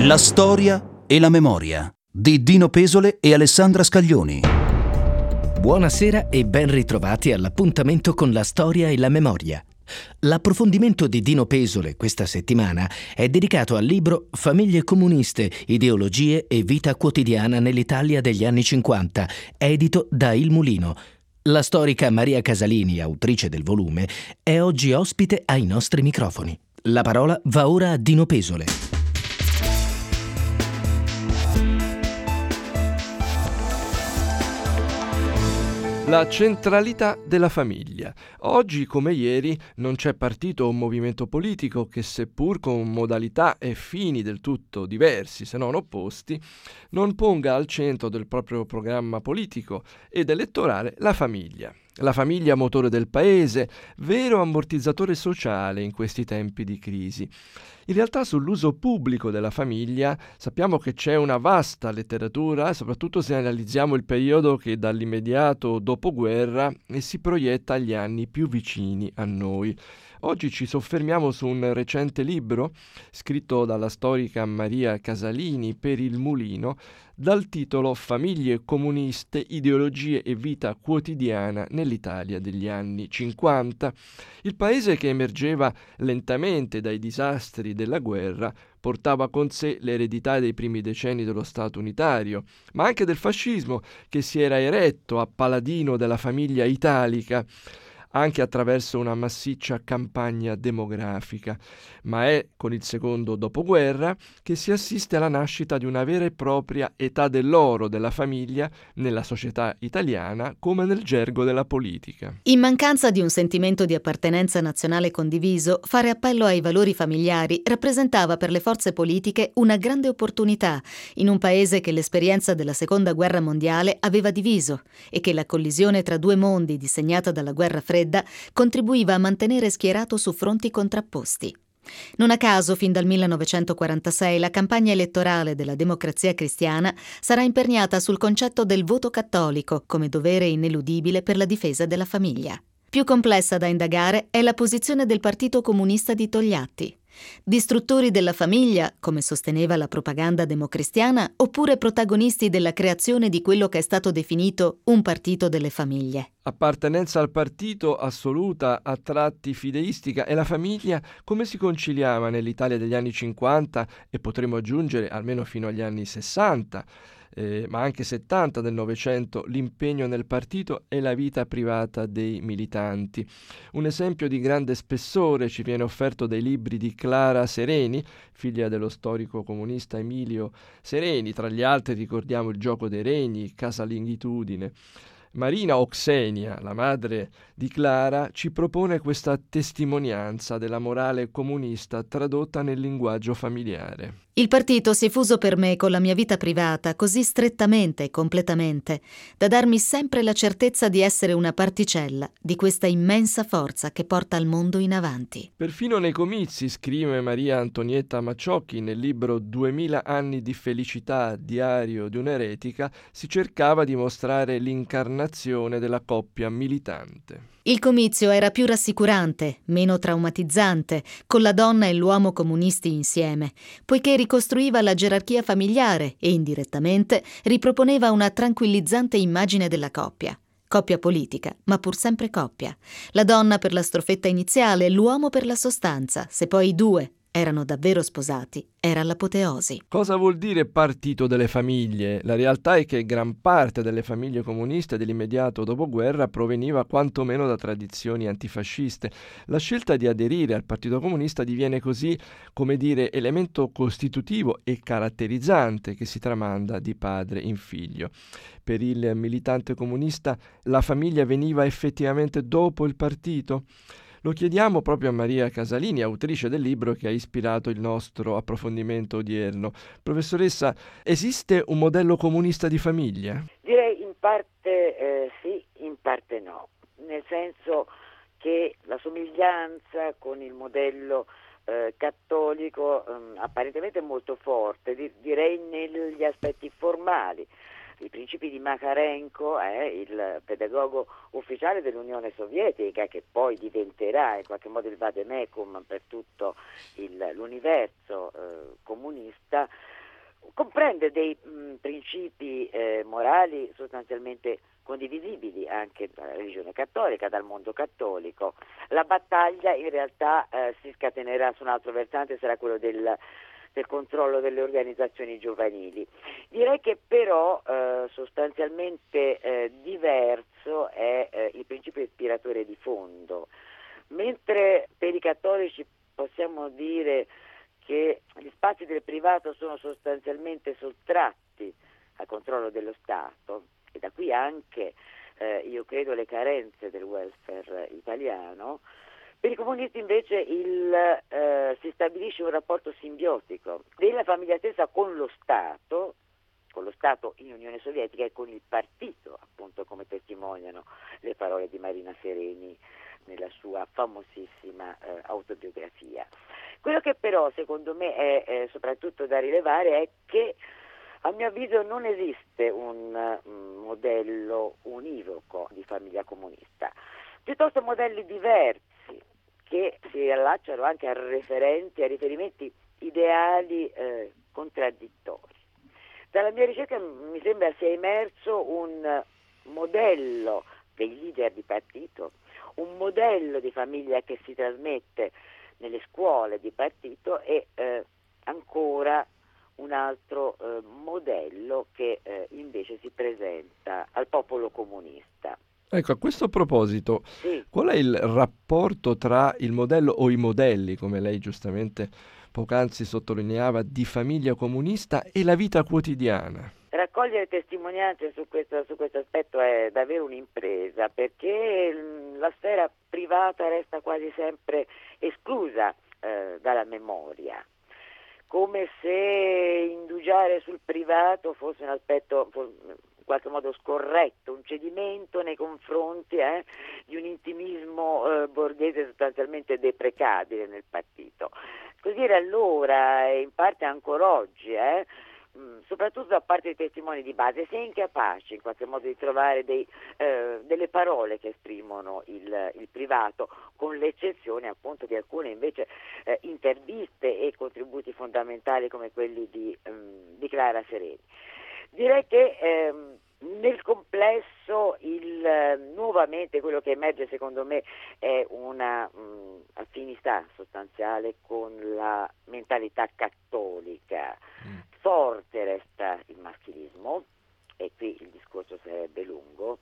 La storia e la memoria di Dino Pesole e Alessandra Scaglioni. Buonasera e ben ritrovati all'appuntamento con la storia e la memoria. L'approfondimento di Dino Pesole questa settimana è dedicato al libro Famiglie comuniste, ideologie e vita quotidiana nell'Italia degli anni 50, edito da Il Mulino. La storica Maria Casalini, autrice del volume, è oggi ospite ai nostri microfoni. La parola va ora a Dino Pesole. La centralità della famiglia. Oggi, come ieri, non c'è partito o movimento politico che, seppur con modalità e fini del tutto diversi, se non opposti, non ponga al centro del proprio programma politico ed elettorale la famiglia. La famiglia motore del paese, vero ammortizzatore sociale in questi tempi di crisi. In realtà sull'uso pubblico della famiglia sappiamo che c'è una vasta letteratura, soprattutto se analizziamo il periodo che dall'immediato dopoguerra si proietta agli anni più vicini a noi. Oggi ci soffermiamo su un recente libro scritto dalla storica Maria Casalini per Il Mulino dal titolo Famiglie comuniste, ideologie e vita quotidiana nell'Italia degli anni 50. Il paese che emergeva lentamente dai disastri della guerra portava con sé l'eredità dei primi decenni dello Stato unitario, ma anche del fascismo che si era eretto a paladino della famiglia italica, anche attraverso una massiccia campagna demografica. Ma è con il secondo dopoguerra che si assiste alla nascita di una vera e propria età dell'oro della famiglia nella società italiana come nel gergo della politica. In mancanza di un sentimento di appartenenza nazionale condiviso, fare appello ai valori familiari rappresentava per le forze politiche una grande opportunità in un paese che l'esperienza della Seconda Guerra Mondiale aveva diviso e che la collisione tra due mondi disegnata dalla Guerra Fredda contribuiva a mantenere schierato su fronti contrapposti. Non a caso, fin dal 1946, la campagna elettorale della Democrazia Cristiana sarà imperniata sul concetto del voto cattolico come dovere ineludibile per la difesa della famiglia. Più complessa da indagare è la posizione del Partito Comunista di Togliatti. Distruttori della famiglia, come sosteneva la propaganda democristiana, oppure protagonisti della creazione di quello che è stato definito un partito delle famiglie. Appartenenza al partito assoluta, a tratti fideistica, e la famiglia come si conciliava nell'Italia degli anni 50 e potremmo aggiungere almeno fino agli anni 60, ma anche 70 del Novecento, l'impegno nel partito e la vita privata dei militanti. Un esempio di grande spessore ci viene offerto dai libri di Clara Sereni, figlia dello storico comunista Emilio Sereni. Tra gli altri ricordiamo Il gioco dei regni, Casalingitudine. Marina Oxenia, la madre di Clara, ci propone questa testimonianza della morale comunista tradotta nel linguaggio familiare. Il partito si è fuso per me con la mia vita privata così strettamente e completamente da darmi sempre la certezza di essere una particella di questa immensa forza che porta il mondo in avanti. Perfino nei comizi, scrive Maria Antonietta Macciocchi nel libro 2000 anni di felicità, diario di un'eretica, si cercava di mostrare l'incarnazione della coppia militante. Il comizio era più rassicurante, meno traumatizzante, con la donna e l'uomo comunisti insieme, poiché ricostruiva la gerarchia familiare e indirettamente riproponeva una tranquillizzante immagine della coppia. Coppia politica, ma pur sempre coppia. La donna per la strofetta iniziale, l'uomo per la sostanza. Se poi i due erano davvero sposati, era l'apoteosi. Cosa vuol dire partito delle famiglie? La realtà è che gran parte delle famiglie comuniste dell'immediato dopoguerra proveniva quantomeno da tradizioni antifasciste. La scelta di aderire al Partito Comunista diviene così, come dire, elemento costitutivo e caratterizzante che si tramanda di padre in figlio. Per il militante comunista la famiglia veniva effettivamente dopo il partito? Lo chiediamo proprio a Maria Casalini, autrice del libro che ha ispirato il nostro approfondimento odierno. Professoressa, esiste un modello comunista di famiglia? Direi in parte sì, in parte no, nel senso che la somiglianza con il modello cattolico apparentemente è molto forte, direi negli aspetti formali. I principi di Makarenko, il pedagogo ufficiale dell'Unione Sovietica, che poi diventerà in qualche modo il vademecum per tutto l'universo comunista, comprende dei principi morali sostanzialmente condivisibili anche dalla religione cattolica, dal mondo cattolico. La battaglia in realtà si scatenerà su un altro versante, sarà quello del controllo delle organizzazioni giovanili. Direi che però sostanzialmente diverso è il principio ispiratore di fondo. Mentre per i cattolici possiamo dire che gli spazi del privato sono sostanzialmente sottratti al controllo dello Stato, e da qui anche io credo le carenze del welfare italiano, per i comunisti invece si stabilisce un rapporto simbiotico della famiglia stessa con lo Stato in Unione Sovietica e con il partito, appunto, come testimoniano le parole di Marina Sereni nella sua famosissima autobiografia. Quello che però secondo me è soprattutto da rilevare è che a mio avviso non esiste un modello univoco di famiglia comunista, piuttosto modelli diversi che si allacciano anche a riferimenti ideali contraddittori. Dalla mia ricerca mi sembra sia emerso un modello dei leader di partito, un modello di famiglia che si trasmette nelle scuole di partito e ancora un altro modello che invece si presenta al popolo comunista. Ecco, a questo proposito, Sì. qual è il rapporto tra il modello o i modelli, come lei giustamente poc'anzi sottolineava, di famiglia comunista e la vita quotidiana? Raccogliere testimonianze su questo aspetto è davvero un'impresa, perché la sfera privata resta quasi sempre esclusa dalla memoria, come se indugiare sul privato fosse un aspetto in qualche modo scorretto, un cedimento nei confronti di un intimismo borghese sostanzialmente deprecabile nel partito. Così era allora e in parte ancora oggi, soprattutto da parte dei testimoni di base, si è incapaci in qualche modo di trovare delle parole che esprimono il privato, con l'eccezione appunto di alcune invece interviste e contributi fondamentali come quelli di Clara Sereni. Direi che nel complesso nuovamente quello che emerge secondo me è una affinità sostanziale con la mentalità cattolica. Forte resta il maschilismo, e qui il discorso sarebbe lungo,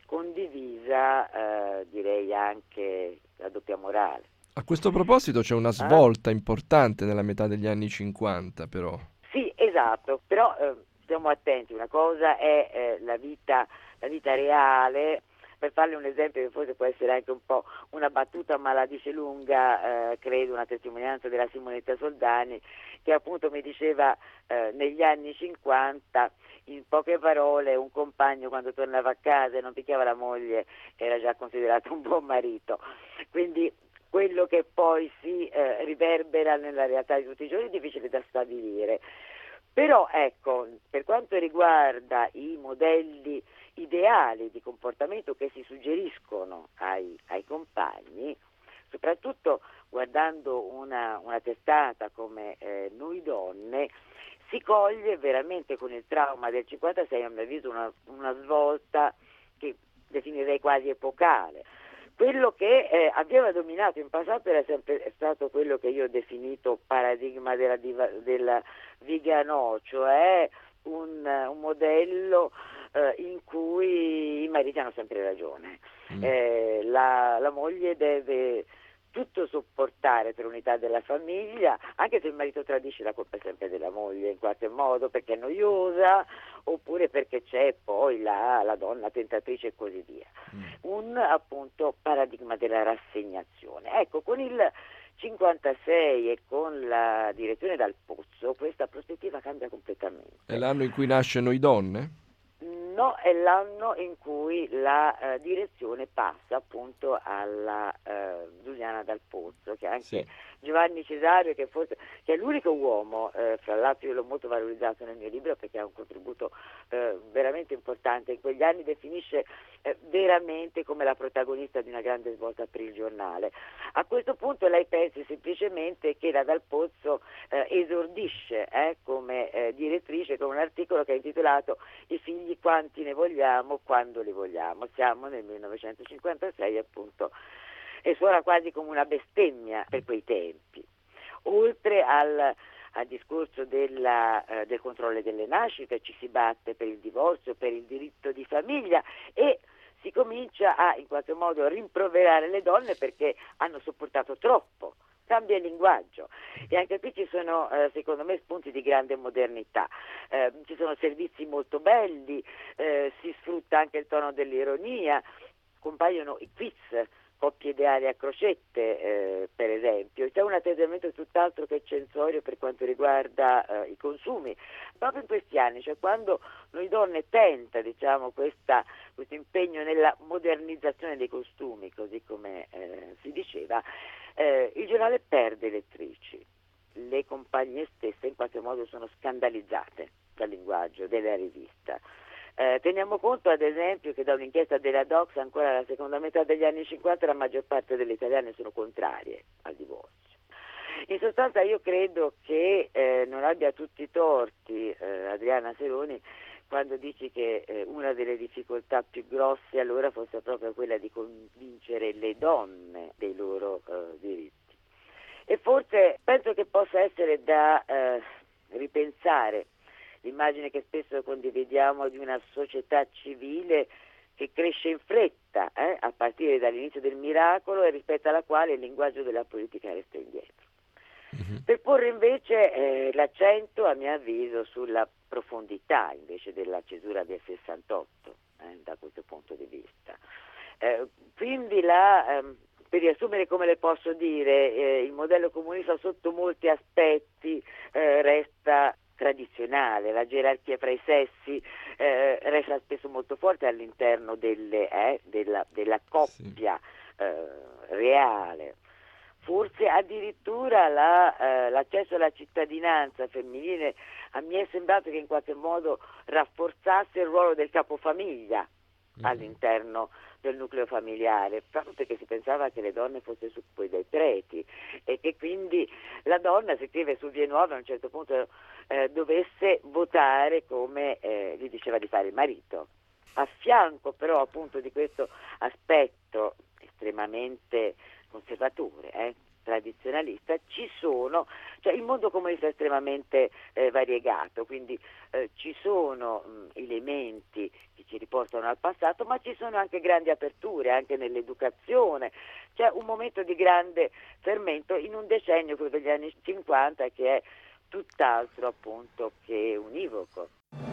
condivisa direi anche la doppia morale. A questo proposito c'è una svolta importante nella metà degli anni 50 però. Sì, esatto, però stiamo attenti, una cosa è la vita reale. Per farle un esempio che forse può essere anche un po' una battuta, ma la dice lunga, credo, una testimonianza della Simonetta Soldani, che appunto mi diceva negli anni 50, in poche parole, un compagno quando tornava a casa e non picchiava la moglie era già considerato un buon marito. Quindi quello che poi si riverbera nella realtà di tutti i giorni è difficile da stabilire. Però ecco, per quanto riguarda i modelli ideali di comportamento che si suggeriscono ai compagni, soprattutto guardando una testata come Noi Donne, si coglie veramente con il trauma del 56, a mio avviso, una svolta che definirei quasi epocale. Quello che aveva dominato in passato era sempre stato quello che io ho definito paradigma della Viganò, cioè un modello in cui i mariti hanno sempre ragione. La moglie deve tutto sopportare per l'unità della famiglia, anche se il marito tradisce, la colpa è sempre della moglie in qualche modo, perché è noiosa oppure perché c'è poi la donna tentatrice e così via. Un appunto paradigma della rassegnazione. Ecco, con il 56 e con la direzione Dal Pozzo questa prospettiva cambia completamente. È l'anno in cui nasce Noi Donne? No, è l'anno in cui la direzione passa appunto alla Giuliana Dal Pozzo, che anche Sì. Giovanni Cesario, che è l'unico uomo, fra l'altro io l'ho molto valorizzato nel mio libro perché ha un contributo veramente importante, in quegli anni definisce veramente come la protagonista di una grande svolta per il giornale. A questo punto lei pensi semplicemente che la Dal Pozzo esordisce come direttrice con un articolo che è intitolato "I figli quanti ne vogliamo, quando li vogliamo". Siamo nel 1956 appunto, e suona quasi come una bestemmia per quei tempi. Oltre al discorso del controllo delle nascite, ci si batte per il divorzio, per il diritto di famiglia, e si comincia a in qualche modo rimproverare le donne perché hanno sopportato troppo. Cambia il linguaggio, e anche qui ci sono secondo me spunti di grande modernità. Ci sono servizi molto belli, si sfrutta anche il tono dell'ironia, compaiono i quiz, coppie ideali a crocette, per esempio. C'è un atteggiamento tutt'altro che censorio per quanto riguarda i consumi. Proprio in questi anni, cioè quando noi donne tenta, questo impegno nella modernizzazione dei costumi, così come si diceva, il giornale perde lettrici. Le compagnie stesse in qualche modo sono scandalizzate dal linguaggio della rivista. Teniamo conto ad esempio che da un'inchiesta della Docs ancora alla seconda metà degli anni 50 la maggior parte delle italiane sono contrarie al divorzio. In sostanza io credo che non abbia tutti i torti Adriana Seroni quando dici che una delle difficoltà più grosse allora fosse proprio quella di convincere le donne dei loro diritti. E forse penso che possa essere da ripensare l'immagine che spesso condividiamo di una società civile che cresce in fretta, a partire dall'inizio del miracolo, e rispetto alla quale il linguaggio della politica resta indietro. Per porre invece l'accento, a mio avviso, sulla profondità invece della cesura del 68, da questo punto di vista. Quindi per riassumere, come le posso dire, il modello comunista sotto molti aspetti resta tradizionale, la gerarchia fra i sessi resta spesso molto forte all'interno della coppia reale. Forse addirittura l'accesso alla cittadinanza femminile a me è sembrato che in qualche modo rafforzasse il ruolo del capofamiglia all'interno del nucleo familiare, proprio perché si pensava che le donne fossero succube dai preti e che quindi la donna, si scrive sul Vie Nuove, a un certo punto dovesse votare come gli diceva di fare il marito. A fianco però appunto di questo aspetto estremamente conservatore, tradizionalista, il mondo comunista è estremamente variegato, quindi ci sono elementi che ci riportano al passato, ma ci sono anche grandi aperture, anche nell'educazione. C'è un momento di grande fermento in un decennio, quello degli anni 50, che è tutt'altro appunto che univoco.